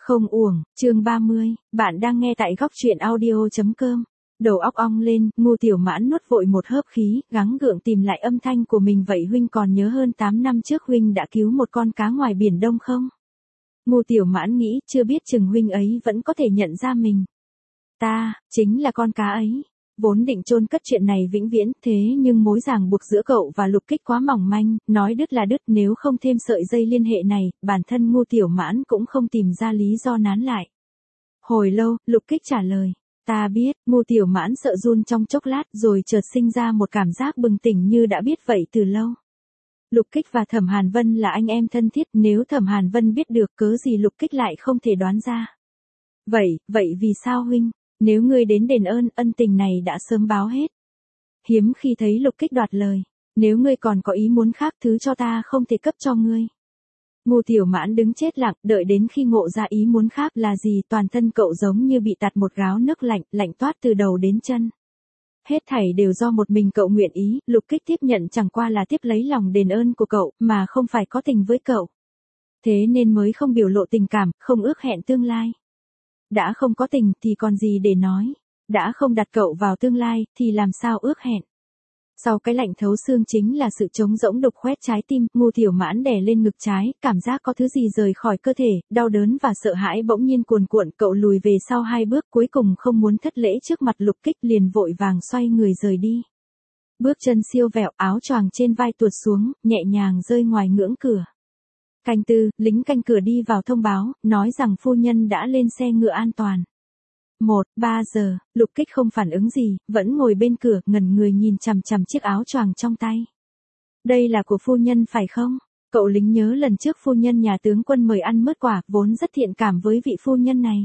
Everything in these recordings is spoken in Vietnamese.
Không uổng, chương 30, bạn đang nghe tại góc truyện audio.com. Đầu óc ong lên, Ngu Tiểu Mãn nuốt vội một hớp khí, gắng gượng tìm lại âm thanh của mình. Vậy huynh còn nhớ hơn 8 năm trước huynh đã cứu một con cá ngoài biển Đông không? Ngu Tiểu Mãn nghĩ, chưa biết chừng huynh ấy vẫn có thể nhận ra mình. Ta, chính là con cá ấy. Vốn định chôn cất chuyện này vĩnh viễn, thế nhưng mối ràng buộc giữa cậu và Lục Kích quá mỏng manh, nói đứt là đứt, nếu không thêm sợi dây liên hệ này, bản thân Ngu Tiểu Mãn cũng không tìm ra lý do nán lại. Hồi lâu, Lục Kích trả lời, ta biết. Ngu Tiểu Mãn sợ run trong chốc lát rồi chợt sinh ra một cảm giác bừng tỉnh như đã biết vậy từ lâu. Lục Kích và Thẩm Hàn Vân là anh em thân thiết, nếu Thẩm Hàn Vân biết được cớ gì Lục Kích lại không thể đoán ra. Vậy vì sao huynh? Nếu ngươi đến đền ơn, ân tình này đã sớm báo hết. Hiếm khi thấy Lục Kích đoạt lời. Nếu ngươi còn có ý muốn khác, thứ cho ta không thể cấp cho ngươi. Ngu Tiểu Mãn đứng chết lặng, đợi đến khi ngộ ra ý muốn khác là gì, toàn thân cậu giống như bị tạt một gáo nước lạnh, lạnh toát từ đầu đến chân. Hết thảy đều do một mình cậu nguyện ý. Lục Kích tiếp nhận chẳng qua là tiếp lấy lòng đền ơn của cậu, mà không phải có tình với cậu. Thế nên mới không biểu lộ tình cảm, không ước hẹn tương lai. Đã không có tình thì còn gì để nói. Đã không đặt cậu vào tương lai thì làm sao ước hẹn. Sau cái lạnh thấu xương chính là sự trống rỗng đục khoét trái tim. Ngu Tiểu Mãn đè lên ngực trái, cảm giác có thứ gì rời khỏi cơ thể, đau đớn và sợ hãi bỗng nhiên cuồn cuộn. Cậu lùi về sau 2 bước, cuối cùng không muốn thất lễ trước mặt Lục Kích, liền vội vàng xoay người rời đi. Bước chân siêu vẹo, áo choàng trên vai tuột xuống, nhẹ nhàng rơi ngoài ngưỡng cửa. Canh tư, lính canh cửa đi vào thông báo, nói rằng phu nhân đã lên xe ngựa an toàn. 3 giờ, Lục Kích không phản ứng gì, vẫn ngồi bên cửa, ngẩn người nhìn chằm chằm chiếc áo choàng trong tay. Đây là của phu nhân phải không? Cậu lính nhớ lần trước phu nhân nhà tướng quân mời ăn mứt quả, vốn rất thiện cảm với vị phu nhân này.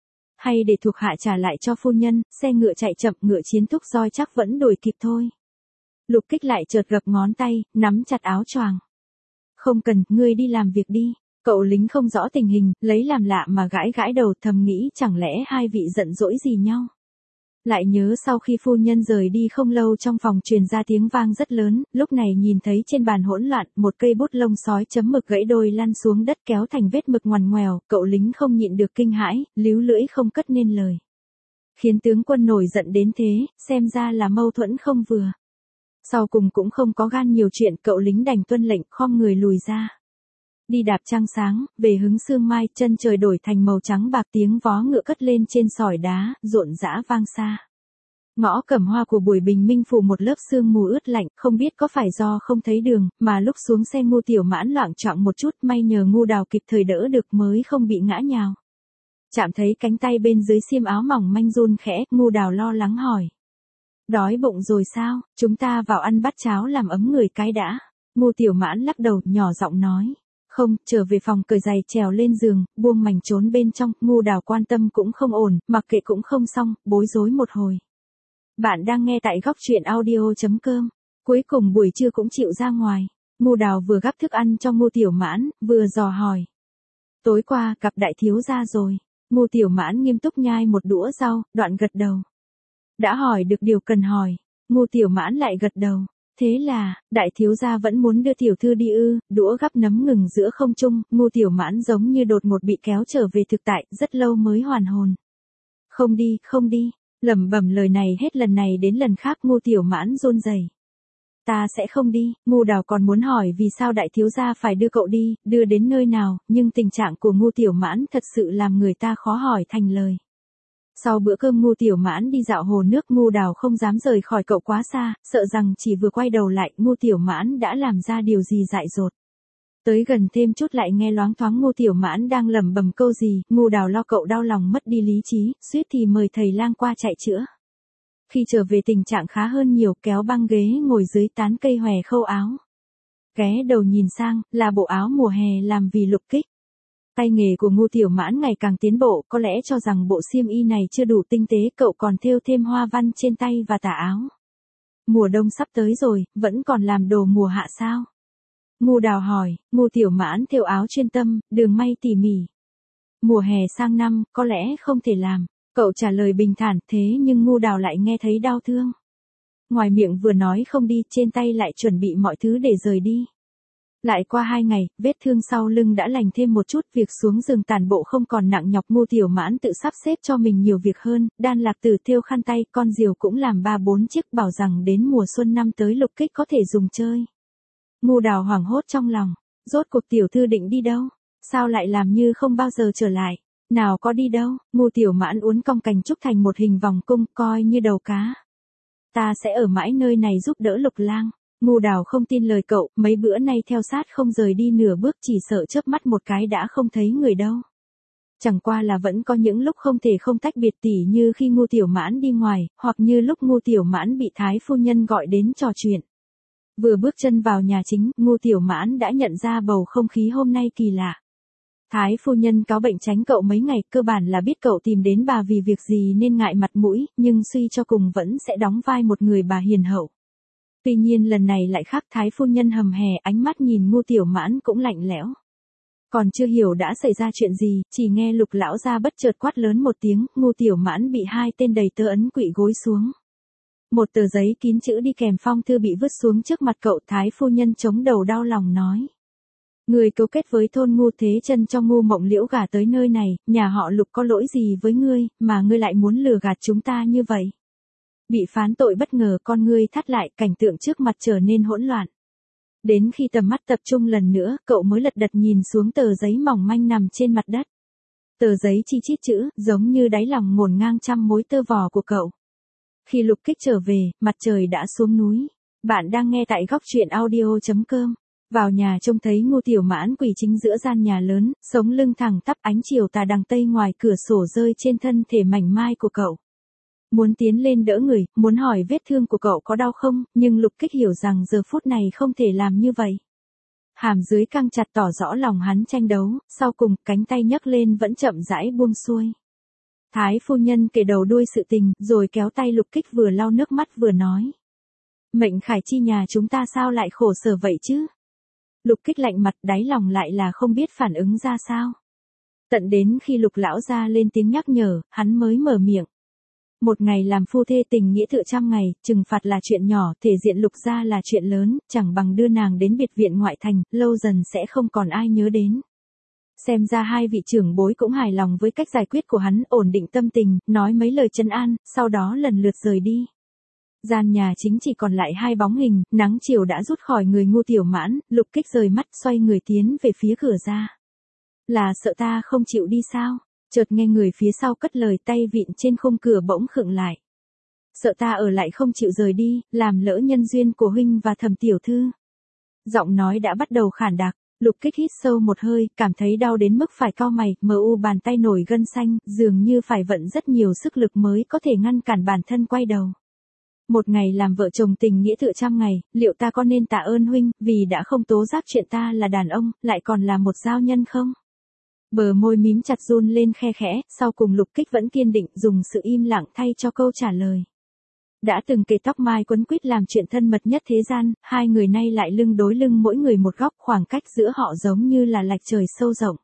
Hay để thuộc hạ trả lại cho phu nhân, xe ngựa chạy chậm, ngựa chiến thúc roi chắc vẫn đuổi kịp thôi. Lục Kích lại chợt gập ngón tay, nắm chặt áo choàng. Không cần, ngươi đi làm việc đi. Cậu lính không rõ tình hình, lấy làm lạ mà gãi gãi đầu, thầm nghĩ chẳng lẽ hai vị giận dỗi gì nhau. Lại nhớ sau khi phu nhân rời đi không lâu, trong phòng truyền ra tiếng vang rất lớn, lúc này nhìn thấy trên bàn hỗn loạn, một cây bút lông sói chấm mực gãy đôi lăn xuống đất kéo thành vết mực ngoằn ngoèo, cậu lính không nhịn được kinh hãi, líu lưỡi không cất nên lời. Khiến tướng quân nổi giận đến thế, xem ra là mâu thuẫn không vừa. Sau cùng cũng không có gan nhiều chuyện, cậu lính đành tuân lệnh, khom người lùi ra. Đi đạp trăng sáng, về hứng sương mai, chân trời đổi thành màu trắng bạc, tiếng vó ngựa cất lên trên sỏi đá, rộn rã vang xa. Ngõ Cẩm Hoa của buổi bình minh phủ một lớp sương mù ướt lạnh, không biết có phải do không thấy đường, mà lúc xuống xe Ngu Tiểu Mãn loạng choạng một chút, may nhờ Ngu Đào kịp thời đỡ được mới không bị ngã nhào. Chạm thấy cánh tay bên dưới xiêm áo mỏng manh run khẽ, Ngu Đào lo lắng hỏi. Đói bụng rồi sao, chúng ta vào ăn bát cháo làm ấm người cái đã. Ngu Tiểu Mãn lắc đầu, nhỏ giọng nói. Không, trở về phòng cởi giày trèo lên giường, buông mành trốn bên trong. Ngu Đào quan tâm cũng không ổn, mặc kệ cũng không xong, bối rối một hồi. Bạn đang nghe tại góc truyện audio.com. Cuối cùng buổi trưa cũng chịu ra ngoài. Ngu Đào vừa gắp thức ăn cho Ngu Tiểu Mãn, vừa dò hỏi. Tối qua gặp đại thiếu gia rồi. Ngu Tiểu Mãn nghiêm túc nhai một đũa rau, đoạn gật đầu. Đã hỏi được điều cần hỏi. Ngu Tiểu Mãn lại gật đầu. Thế là, đại thiếu gia vẫn muốn đưa tiểu thư đi ư? Đũa gắp nấm ngừng giữa không trung, Ngu Tiểu Mãn giống như đột ngột bị kéo trở về thực tại, rất lâu mới hoàn hồn. Không đi, lẩm bẩm lời này hết lần này đến lần khác. Ngu Tiểu Mãn run rẩy. Ta sẽ không đi. Ngu Đào còn muốn hỏi vì sao đại thiếu gia phải đưa cậu đi, đưa đến nơi nào, nhưng tình trạng của Ngu Tiểu Mãn thật sự làm người ta khó hỏi thành lời. Sau bữa cơm Ngu Tiểu Mãn đi dạo hồ nước, Ngu Đào không dám rời khỏi cậu quá xa, sợ rằng chỉ vừa quay đầu lại, Ngu Tiểu Mãn đã làm ra điều gì dại dột. Tới gần thêm chút lại nghe loáng thoáng Ngu Tiểu Mãn đang lẩm bẩm câu gì, Ngu Đào lo cậu đau lòng mất đi lý trí, suýt thì mời thầy lang qua chạy chữa. Khi trở về tình trạng khá hơn nhiều, kéo băng ghế ngồi dưới tán cây hòe khâu áo. Ghé đầu nhìn sang, là bộ áo mùa hè làm vì Lục Kích. Tay nghề của Ngu Tiểu Mãn ngày càng tiến bộ, có lẽ cho rằng bộ xiêm y này chưa đủ tinh tế, cậu còn thêu thêm hoa văn trên tay và tà áo. Mùa đông sắp tới rồi, vẫn còn làm đồ mùa hạ sao? Ngu Đào hỏi. Ngu Tiểu Mãn thêu áo chuyên tâm, đường may tỉ mỉ. Mùa hè sang năm, có lẽ không thể làm. Cậu trả lời bình thản, thế nhưng Ngu Đào lại nghe thấy đau thương. Ngoài miệng vừa nói không đi, trên tay lại chuẩn bị mọi thứ để rời đi. Lại qua 2 ngày, vết thương sau lưng đã lành thêm một chút, việc xuống giường tản bộ không còn nặng nhọc. Ngô Tiểu Mãn tự sắp xếp cho mình nhiều việc hơn, đan lạc tử thêu khăn tay, con diều cũng làm 3-4 chiếc, bảo rằng đến mùa xuân năm tới Lục Kích có thể dùng chơi. Ngô Đào hoảng hốt trong lòng, rốt cuộc tiểu thư định đi đâu? Sao lại làm như không bao giờ trở lại? Nào có đi đâu? Ngô Tiểu Mãn uốn cong cành trúc thành một hình vòng cung, coi như đầu cá. Ta sẽ ở mãi nơi này giúp đỡ Lục Lang. Ngô Đào không tin lời cậu, mấy bữa nay theo sát không rời đi nửa bước, chỉ sợ chớp mắt một cái đã không thấy người đâu. Chẳng qua là vẫn có những lúc không thể không tách biệt, tỉ như khi Ngô Tiểu Mãn đi ngoài, hoặc như lúc Ngô Tiểu Mãn bị Thái phu nhân gọi đến trò chuyện. Vừa bước chân vào nhà chính, Ngô Tiểu Mãn đã nhận ra bầu không khí hôm nay kỳ lạ. Thái phu nhân cáo bệnh tránh cậu mấy ngày, cơ bản là biết cậu tìm đến bà vì việc gì nên ngại mặt mũi, nhưng suy cho cùng vẫn sẽ đóng vai một người bà hiền hậu. Tuy nhiên lần này lại khác, Thái phu nhân hầm hè, ánh mắt nhìn Ngô Tiểu Mãn cũng lạnh lẽo. Còn chưa hiểu đã xảy ra chuyện gì, chỉ nghe Lục lão gia bất chợt quát lớn một tiếng, Ngô Tiểu Mãn bị hai tên đầy tớ ấn quỵ gối xuống. Một tờ giấy kín chữ đi kèm phong thư bị vứt xuống trước mặt cậu. Thái phu nhân chống đầu đau lòng nói: Người cấu kết với thôn Ngô Thế Chân cho Ngô Mộng Liễu gả tới nơi này, nhà họ Lục có lỗi gì với ngươi, mà ngươi lại muốn lừa gạt chúng ta như vậy? Bị phán tội bất ngờ, con ngươi thắt lại, cảnh tượng trước mặt trở nên hỗn loạn. Đến khi tầm mắt tập trung lần nữa, cậu mới lật đật nhìn xuống tờ giấy mỏng manh nằm trên mặt đất. Tờ giấy chi chít chữ, giống như đáy lòng ngổn ngang trăm mối tơ vò của cậu. Khi Lục Kích trở về, mặt trời đã xuống núi. Bạn đang nghe tại góc truyện audio.com. Vào nhà trông thấy Ngô Tiểu Mãn quỳ chính giữa gian nhà lớn, sống lưng thẳng tắp, ánh chiều tà đằng tây ngoài cửa sổ rơi trên thân thể mảnh mai của cậu. Muốn tiến lên đỡ người, muốn hỏi vết thương của cậu có đau không, nhưng Lục Kích hiểu rằng giờ phút này không thể làm như vậy. Hàm dưới căng chặt tỏ rõ lòng hắn tranh đấu, sau cùng cánh tay nhấc lên vẫn chậm rãi buông xuôi. Thái phu nhân kể đầu đuôi sự tình, rồi kéo tay Lục Kích vừa lau nước mắt vừa nói: Mệnh khải chi nhà chúng ta sao lại khổ sở vậy chứ? Lục Kích lạnh mặt, đáy lòng lại là không biết phản ứng ra sao. Tận đến khi Lục lão gia lên tiếng nhắc nhở, hắn mới mở miệng. Một ngày làm phu thê tình nghĩa tựa trăm ngày, trừng phạt là chuyện nhỏ, thể diện Lục gia là chuyện lớn, chẳng bằng đưa nàng đến biệt viện ngoại thành, lâu dần sẽ không còn ai nhớ đến. Xem ra hai vị trưởng bối cũng hài lòng với cách giải quyết của hắn, ổn định tâm tình, nói mấy lời trấn an, sau đó lần lượt rời đi. Gian nhà chính chỉ còn lại hai bóng hình, nắng chiều đã rút khỏi người Ngô Tiểu Mãn, Lục Kích rời mắt xoay người tiến về phía cửa ra. Là sợ ta không chịu đi sao? Chợt nghe người phía sau cất lời, tay vịn trên khung cửa bỗng khựng lại. Sợ ta ở lại không chịu rời đi, làm lỡ nhân duyên của huynh và Thẩm tiểu thư. Giọng nói đã bắt đầu khản đặc. Lục Kích hít sâu một hơi, cảm thấy đau đến mức phải cau mày, mờ u bàn tay nổi gân xanh, dường như phải vận rất nhiều sức lực mới có thể ngăn cản bản thân quay đầu. Một ngày làm vợ chồng tình nghĩa tựa trăm ngày, liệu ta có nên tạ ơn huynh, vì đã không tố giác chuyện ta là đàn ông, lại còn là một giao nhân không? Bờ môi mím chặt run lên khe khẽ, sau cùng Lục Kích vẫn kiên định dùng sự im lặng thay cho câu trả lời. Đã từng kề tóc mai quấn quýt làm chuyện thân mật nhất thế gian, hai người nay lại lưng đối lưng mỗi người một góc, khoảng cách giữa họ giống như là lạch trời sâu rộng.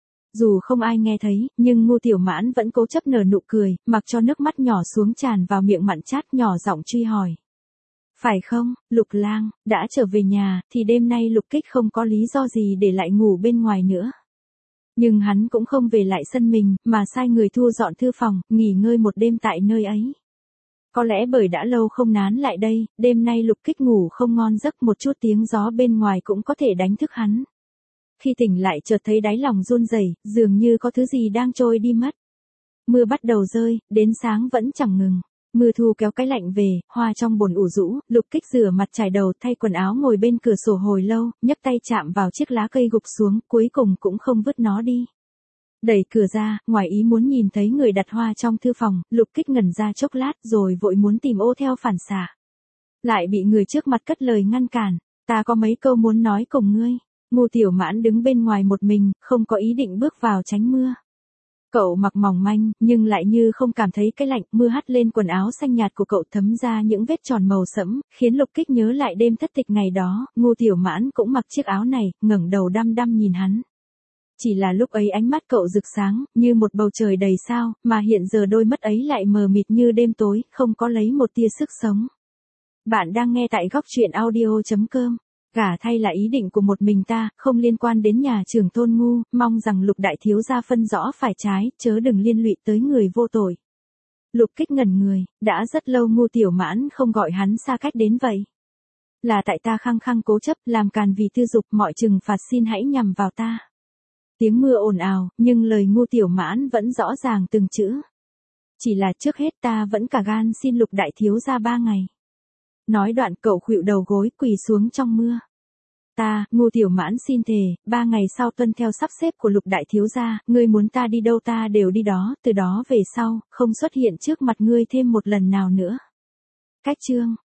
Dù không ai nghe thấy, nhưng Ngô Tiểu Mãn vẫn cố chấp nở nụ cười, mặc cho nước mắt nhỏ xuống tràn vào miệng mặn chát, nhỏ giọng truy hỏi. Phải không, Lục lang, đã trở về nhà, thì đêm nay Lục Kích không có lý do gì để lại ngủ bên ngoài nữa. Nhưng hắn cũng không về lại sân mình, mà sai người thu dọn thư phòng, nghỉ ngơi một đêm tại nơi ấy. Có lẽ bởi đã lâu không nán lại đây, đêm nay Lục Kích ngủ không ngon giấc, một chút tiếng gió bên ngoài cũng có thể đánh thức hắn. Khi tỉnh lại chợt thấy đáy lòng run rẩy, dường như có thứ gì đang trôi đi mất. Mưa bắt đầu rơi, đến sáng vẫn chẳng ngừng. Mưa thu kéo cái lạnh về, hoa trong bồn ủ rũ, Lục Kích rửa mặt trải đầu thay quần áo ngồi bên cửa sổ hồi lâu, nhấc tay chạm vào chiếc lá cây gục xuống, cuối cùng cũng không vứt nó đi. Đẩy cửa ra, ngoài ý muốn nhìn thấy người đặt hoa trong thư phòng, Lục Kích ngẩn ra chốc lát rồi vội muốn tìm ô theo phản xạ. Lại bị người trước mặt cất lời ngăn cản, ta có mấy câu muốn nói cùng ngươi. Ngô Tiểu Mãn đứng bên ngoài một mình, không có ý định bước vào tránh mưa. Cậu mặc mỏng manh, nhưng lại như không cảm thấy cái lạnh, mưa hắt lên quần áo xanh nhạt của cậu thấm ra những vết tròn màu sẫm, khiến Lục Kích nhớ lại đêm thất tịch ngày đó, Ngô Tiểu Mãn cũng mặc chiếc áo này, ngẩng đầu đăm đăm nhìn hắn. Chỉ là lúc ấy ánh mắt cậu rực sáng, như một bầu trời đầy sao, mà hiện giờ đôi mắt ấy lại mờ mịt như đêm tối, không có lấy một tia sức sống. Bạn đang nghe tại góc truyện audio.com. Gả thay là ý định của một mình ta, không liên quan đến nhà trưởng Tôn Ngu, mong rằng Lục đại thiếu gia phân rõ phải trái, chớ đừng liên lụy tới người vô tội. Lục Kích ngẩn người, đã rất lâu Ngu Tiểu Mãn không gọi hắn xa cách đến vậy. Là tại ta khăng khăng cố chấp, làm càn vì tư dục, mọi trừng phạt xin hãy nhằm vào ta. Tiếng mưa ồn ào, nhưng lời Ngu Tiểu Mãn vẫn rõ ràng từng chữ. Chỉ là trước hết ta vẫn cả gan xin Lục đại thiếu gia 3 ngày. Nói đoạn cậu khuỵu đầu gối quỳ xuống trong mưa. Ta, Ngu Tiểu Mãn xin thề, 3 ngày sau tuân theo sắp xếp của Lục đại thiếu gia, ngươi muốn ta đi đâu ta đều đi đó, từ đó về sau, không xuất hiện trước mặt ngươi thêm một lần nào nữa. Cách chương